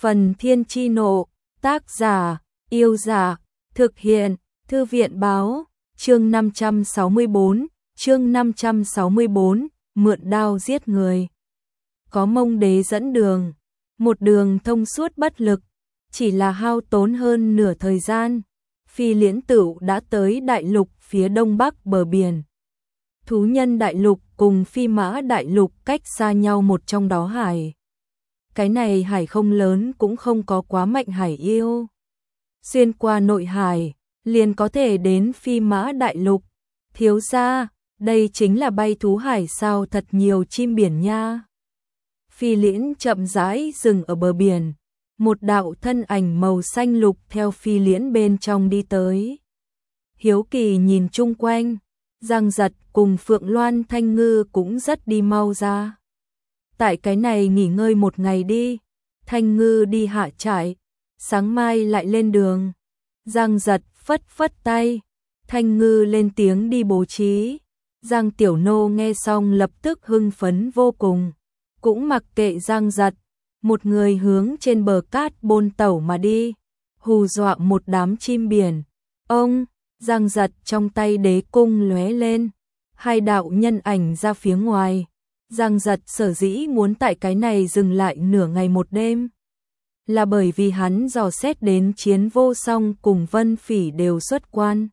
Phần Thiên Chi Nộ, tác giả, Yêu Giả, thực hiện, Thư viện Báo, chương 564, mượn đao giết người. Có Mông Đế dẫn đường, một đường thông suốt bất lực, chỉ là hao tốn hơn nửa thời gian, Phi Liễn Tửu đã tới đại lục phía đông bắc bờ biển. Thú Nhân đại lục cùng Phi Mã đại lục cách xa nhau một trong đó hải. Cái này hải không lớn cũng không có quá mạnh hải yêu. Xuyên qua nội hải, liền có thể đến Phi Mã đại lục. Thiếu gia, đây chính là bay thú hải sao, thật nhiều chim biển nha. Phi Liễn chậm rãi dừng ở bờ biển, một đạo thân ảnh màu xanh lục theo Phi Liễn bên trong đi tới. Hiếu kỳ nhìn chung quanh, Giang Giật cùng Phượng Loan Thanh Ngư cũng rất đi mau ra. Tại cái này nghỉ ngơi một ngày đi, Thanh Ngư đi hạ trại, sáng mai lại lên đường. Giang Giật phất phất tay, Thanh Ngư lên tiếng đi bố trí. Giang Tiểu Nô nghe xong lập tức hưng phấn vô cùng, cũng mặc kệ Giang Giật, một người hướng trên bờ cát bôn tẩu mà đi, hù dọa một đám chim biển. Ông, Giang Giật trong tay đế cung lóe lên, hai đạo nhân ảnh ra phía ngoài. Giang Giật sở dĩ muốn tại cái này dừng lại nửa ngày một đêm, là bởi vì hắn dò xét đến Chiến Vô Song cùng Vân Phỉ đều xuất quan.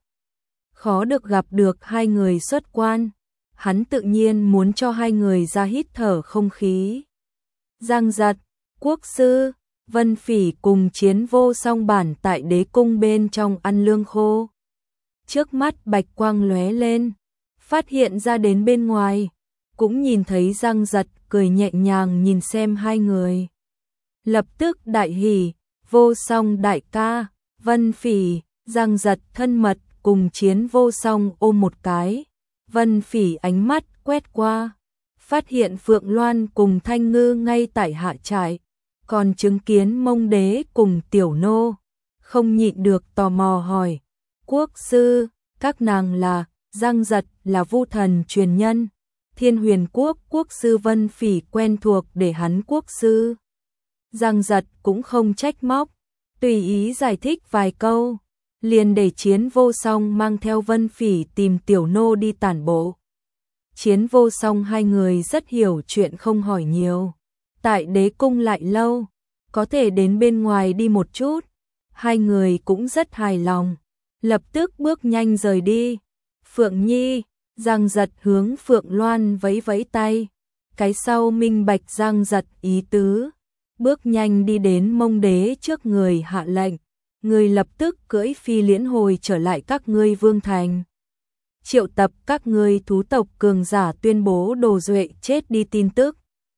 Khó được gặp được hai người xuất quan, hắn tự nhiên muốn cho hai người ra hít thở không khí. Giang Giật, quốc sư, Vân Phỉ cùng Chiến Vô Song bản tại đế cung bên trong ăn lương khô. Trước mắt bạch quang lóe lên, phát hiện ra đến bên ngoài, cũng nhìn thấy Giang Giật cười nhẹ nhàng nhìn xem hai người. Lập tức đại hỉ, Vô Song đại ca, Vân Phỉ, Giang Giật thân mật cùng Chiến Vô Song ôm một cái. Vân Phỉ ánh mắt quét qua, phát hiện Phượng Loan cùng Thanh Ngư ngay tại hạ trại, còn chứng kiến Mông Đế cùng Tiểu Nô, không nhịn được tò mò hỏi: quốc sư, các nàng là? Giang Giật là Vu Thần truyền nhân, Thiên Huyền Quốc quốc sư. Vân Phỉ quen thuộc để hắn quốc sư. Giang Giật cũng không trách móc, tùy ý giải thích vài câu, liền để Chiến Vô Song mang theo Vân Phỉ tìm Tiểu Nô đi tản bộ. Chiến Vô Song hai người rất hiểu chuyện không hỏi nhiều, tại đế cung lại lâu, có thể đến bên ngoài đi một chút, hai người cũng rất hài lòng, lập tức bước nhanh rời đi. Phượng Nhi, Giang Giật hướng Phượng Loan vẫy vẫy tay, cái sau minh bạch Giang Giật ý tứ, bước nhanh đi đến Mông Đế trước người hạ lệnh, người lập tức cưỡi Phi Liễn hồi trở lại các ngươi vương thành. Triệu tập các ngươi thú tộc cường giả tuyên bố Đồ Duệ chết đi tin tức.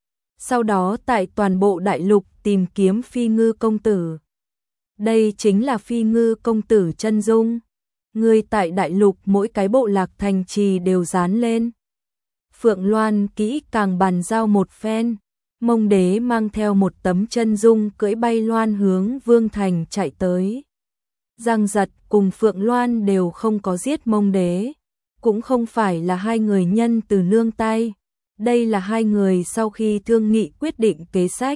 Sau đó tại toàn bộ đại lục tìm kiếm Phi Ngư công tử. Đây chính là Phi Ngư công tử chân dung. Người tại đại lục mỗi cái bộ lạc thành trì đều dán lên. Phượng Loan kỹ càng bàn giao một phen, Mông Đế mang theo một tấm chân dung cưỡi bay loan hướng vương thành chạy tới. Giang Giật cùng Phượng Loan đều không có giết Mông Đế, cũng không phải là hai người nhân từ nương tay, đây là hai người sau khi thương nghị quyết định kế sách.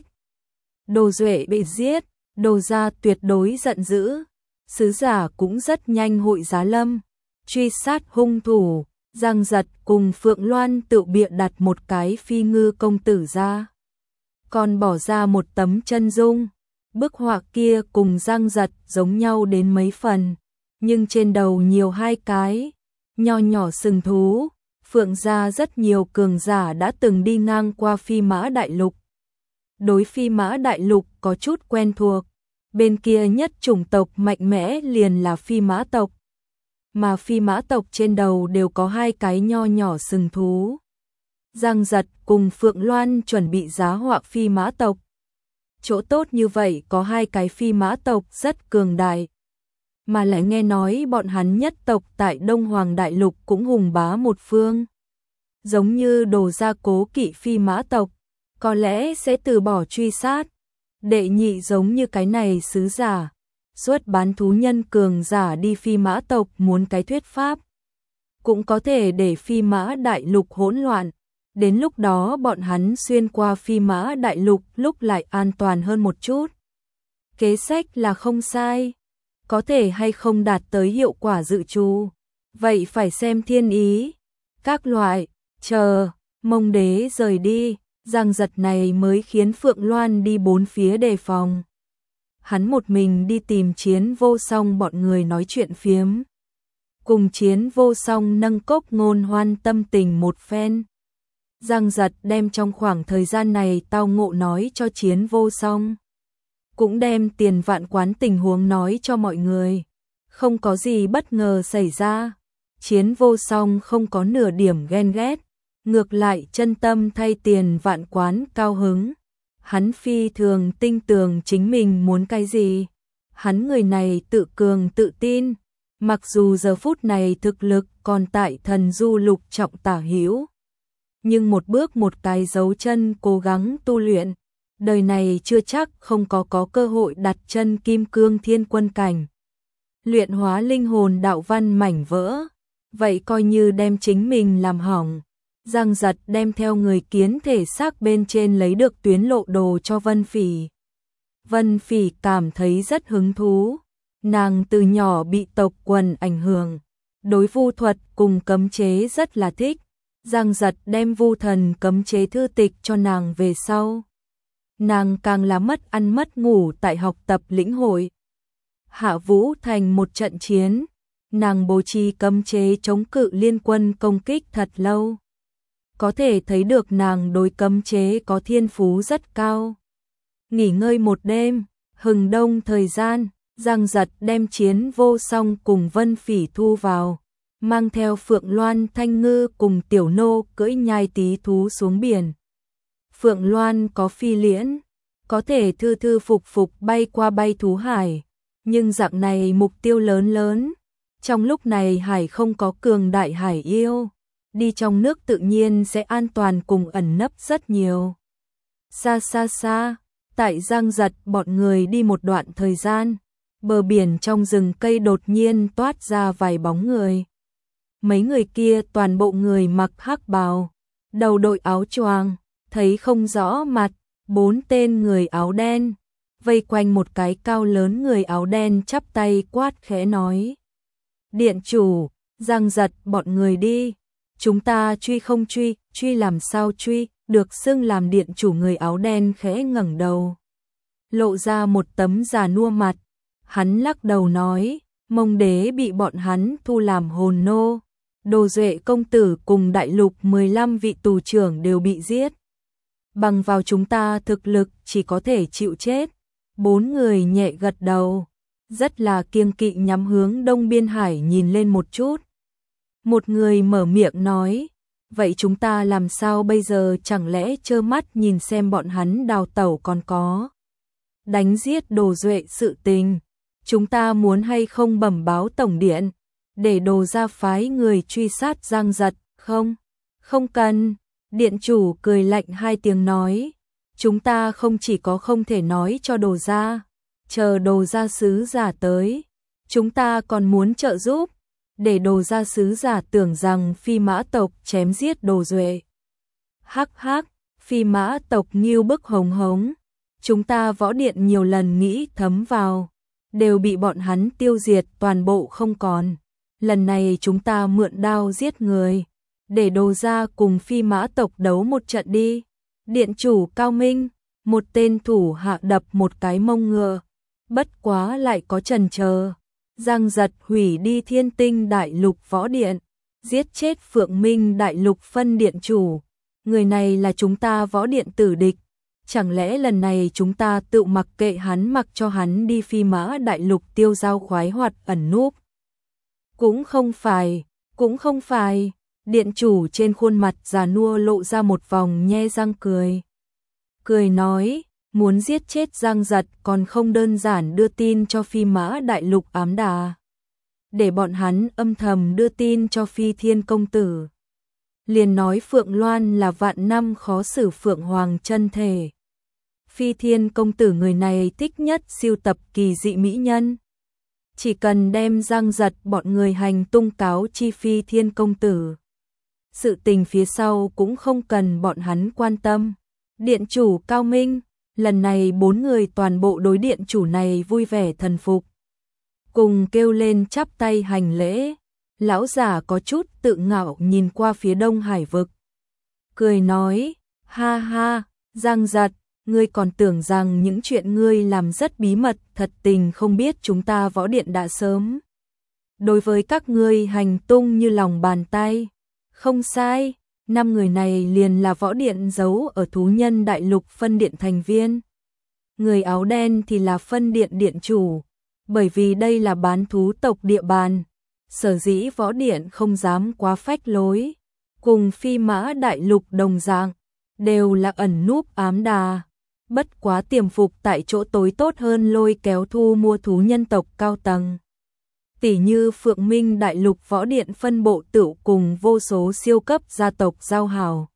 Đồ Duệ bị giết, Đồ gia tuyệt đối giận dữ, sứ giả cũng rất nhanh hội giá lâm, truy sát hung thủ. Giang Giật cùng Phượng Loan tự bịa đặt một cái Phi Ngư công tử ra, còn bỏ ra một tấm chân dung. Bức họa kia cùng Giang Giật giống nhau đến mấy phần, nhưng trên đầu nhiều hai cái nho nhỏ sừng thú. Phượng gia rất nhiều cường giả đã từng đi ngang qua Phi Mã đại lục, đối Phi Mã đại lục có chút quen thuộc. Bên kia nhất chủng tộc mạnh mẽ liền là Phi Mã tộc, mà Phi Mã tộc trên đầu đều có hai cái nho nhỏ sừng thú. Giang Giật cùng Phượng Loan chuẩn bị giá họa Phi Mã tộc. Chỗ tốt như vậy có hai cái Phi Mã tộc rất cường đại, mà lại nghe nói bọn hắn nhất tộc tại Đông Hoàng đại lục cũng hùng bá một phương. Giống như Đồ gia cố kỵ Phi Mã tộc, có lẽ sẽ từ bỏ truy sát. Đệ nhị giống như cái này sứ giả, xuất bán thú nhân cường giả đi Phi Mã tộc muốn cái thuyết pháp, cũng có thể để Phi Mã đại lục hỗn loạn. Đến lúc đó bọn hắn xuyên qua Phi Mã đại lục lúc lại an toàn hơn một chút. Kế sách là không sai, có thể hay không đạt tới hiệu quả dự trù, vậy phải xem thiên ý. Các loại, chờ, Mông Đế rời đi, Giang Giật này mới khiến Phượng Loan đi bốn phía đề phòng. Hắn một mình đi tìm Chiến Vô Song bọn người nói chuyện phiếm. Cùng Chiến Vô Song nâng cốc ngôn hoan tâm tình một phen. Giang Giật đem trong khoảng thời gian này tao ngộ nói cho Chiến Vô Song. Cũng đem Tiền Vạn Quán tình huống nói cho mọi người. Không có gì bất ngờ xảy ra. Chiến Vô Song không có nửa điểm ghen ghét. Ngược lại chân tâm thay Tiền Vạn Quán cao hứng. Hắn phi thường tinh tường chính mình muốn cái gì. Hắn người này tự cường tự tin. Mặc dù giờ phút này thực lực còn tại thần du lục trọng tả hữu, nhưng một bước một cái dấu chân cố gắng tu luyện, đời này chưa chắc không có cơ hội đặt chân kim cương thiên quân cảnh. Luyện hóa linh hồn đạo văn mảnh vỡ, vậy coi như đem chính mình làm hỏng. Giang Giật đem theo người kiến thể xác bên trên lấy được tuyến lộ đồ cho Vân Phỉ. Vân Phỉ cảm thấy rất hứng thú. Nàng từ nhỏ bị tộc quần ảnh hưởng, đối vu thuật cùng cấm chế rất là thích. Giang Giật đem vu thần cấm chế thư tịch cho nàng về sau. Nàng càng là mất ăn mất ngủ tại học tập lĩnh hội. Hạ Vũ thành một trận chiến, nàng bố trí cấm chế chống cự liên quân công kích thật lâu. Có thể thấy được nàng đối cấm chế có thiên phú rất cao. Nghỉ ngơi một đêm, hừng đông thời gian, Giang Giật đem Chiến Vô Song cùng Vân Phỉ thu vào, mang theo Phượng Loan Thanh Ngư cùng Tiểu Nô cưỡi nhai tí thú xuống biển. Phượng Loan có phi liễn, có thể thư thư phục phục bay qua bay thú hải, nhưng dạng này mục tiêu lớn lớn. Trong lúc này hải không có cường đại hải yêu, đi trong nước tự nhiên sẽ an toàn cùng ẩn nấp rất nhiều. Xa xa xa, tại Giang Giật bọn người đi một đoạn thời gian, bờ biển trong rừng cây đột nhiên toát ra vài bóng người. Mấy người kia toàn bộ người mặc hắc bào, đầu đội áo choàng, thấy không rõ mặt, 4 tên người áo đen, vây quanh một cái cao lớn người áo đen chắp tay quát khẽ nói. Điện chủ, Giang Giật bọn người đi, chúng ta truy không truy, truy làm sao truy, được xưng làm điện chủ người áo đen khẽ ngẩng đầu. Lộ ra một tấm già nua mặt. Hắn lắc đầu nói, Mông Đế bị bọn hắn thu làm hồn nô, Đồ Duệ công tử cùng đại lục 15 vị tù trưởng đều bị giết. Bằng vào chúng ta thực lực chỉ có thể chịu chết. 4 người nhẹ gật đầu, rất là kiêng kỵ nhắm hướng Đông Biên Hải nhìn lên một chút. Một người mở miệng nói, vậy chúng ta làm sao bây giờ, chẳng lẽ trơ mắt nhìn xem bọn hắn đào tẩu còn có đánh giết Đồ Duệ sự tình. Chúng ta muốn hay không bẩm báo tổng điện, để Đồ gia phái người truy sát Giang Giật, không? Không cần, điện chủ cười lạnh 2 tiếng nói, chúng ta không chỉ có không thể nói cho Đồ gia, chờ Đồ gia sứ giả tới, chúng ta còn muốn trợ giúp, để Đồ gia sứ giả tưởng rằng Phi Mã tộc chém giết Đồ Duệ. Hắc hắc, Phi Mã tộc nghiêu bức hống hống, chúng ta võ điện nhiều lần nghĩ thấm vào, đều bị bọn hắn tiêu diệt toàn bộ không còn. Lần này chúng ta mượn đao giết người, để Đồ gia cùng Phi Mã tộc đấu một trận đi. Điện chủ cao minh, một tên thủ hạ đập một cái mông ngựa, bất quá lại có chần chờ. Giang Giật hủy đi Thiên Tinh Đại Lục võ điện, giết chết Phượng Minh Đại Lục phân điện chủ. Người này là chúng ta võ điện tử địch. Chẳng lẽ lần này chúng ta tự mặc kệ hắn, mặc cho hắn đi Phi Mã Đại Lục tiêu dao khoái hoạt ẩn núp? Cũng không phải. Điện chủ trên khuôn mặt già nua lộ ra một vòng nhe răng cười. Cười nói, muốn giết chết Giang Giật còn không đơn giản đưa tin cho Phi Mã Đại Lục ám đà, để bọn hắn âm thầm đưa tin cho Phi Thiên công tử. Liền nói Phượng Loan là vạn năm khó xử Phượng Hoàng chân thể. Phi Thiên công tử người này thích nhất sưu tập kỳ dị mỹ nhân. Chỉ cần đem Giang Giật bọn người hành tung cáo chi Phi Thiên công tử, sự tình phía sau cũng không cần bọn hắn quan tâm. Điện chủ cao minh, Lần này 4 người toàn bộ đối điện chủ này vui vẻ thần phục, cùng kêu lên chắp tay hành lễ. Lão giả có chút tự ngạo nhìn qua phía Đông Hải vực, cười nói, ha ha, Giang Giật, ngươi còn tưởng rằng những chuyện ngươi làm rất bí mật, thật tình không biết chúng ta võ điện đã sớm đối với các ngươi hành tung như lòng bàn tay. Không sai, 5 người này liền là võ điện giấu ở thú nhân đại lục phân điện thành viên. Người áo đen thì là phân điện điện chủ, bởi vì đây là bán thú tộc địa bàn, sở dĩ võ điện không dám quá phách lối, cùng Phi Mã đại lục đồng dạng, đều là ẩn núp ám đà, bất quá tiềm phục tại chỗ tối tốt hơn lôi kéo thu mua thú nhân tộc cao tầng. Tỷ như Phượng Minh đại lục võ điện phân bộ tựu cùng vô số siêu cấp gia tộc giao hảo,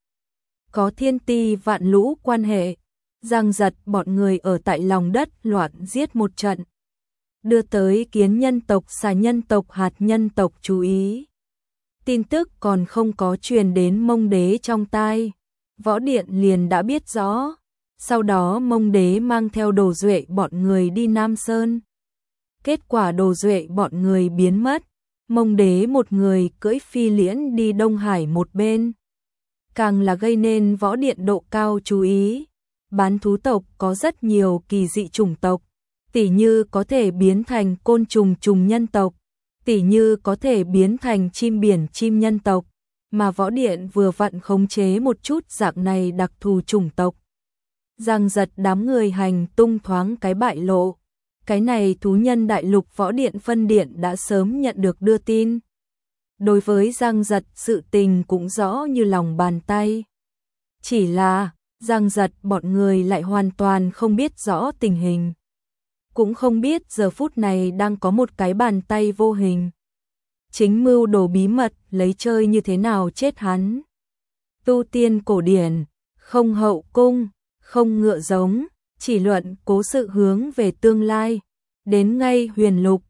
có thiên ti vạn lũ quan hệ. Giang Giật bọn người ở tại lòng đất loạn giết một trận, đưa tới kiến nhân tộc, xà nhân tộc, hạt nhân tộc chú ý. Tin tức còn không có truyền đến Mông Đế trong tai, võ điện liền đã biết rõ. Sau đó Mông Đế mang theo Đồ Duệ bọn người đi Nam Sơn. Kết quả Đồ Duệ bọn người biến mất, Mông Đế một người cưỡi phi liễn đi Đông Hải một bên. Càng là gây nên võ điện độ cao chú ý. Bán thú tộc có rất nhiều kỳ dị chủng tộc, tỉ như có thể biến thành côn trùng trùng nhân tộc, tỉ như có thể biến thành chim biển chim nhân tộc, mà võ điện vừa vặn khống chế một chút dạng này đặc thù chủng tộc. Giang Giật đám người hành tung thoáng cái bại lộ, cái này thú nhân đại lục võ điện phân điện đã sớm nhận được đưa tin. Đối với Giang Giật sự tình cũng rõ như lòng bàn tay. Chỉ là Giang Giật bọn người lại hoàn toàn không biết rõ tình hình, cũng không biết giờ phút này đang có một cái bàn tay vô hình chính mưu đồ bí mật lấy chơi như thế nào chết hắn. Tu tiên cổ điển, không hậu cung, không ngựa giống, chỉ luận cố sự hướng về tương lai, đến ngay huyền lục,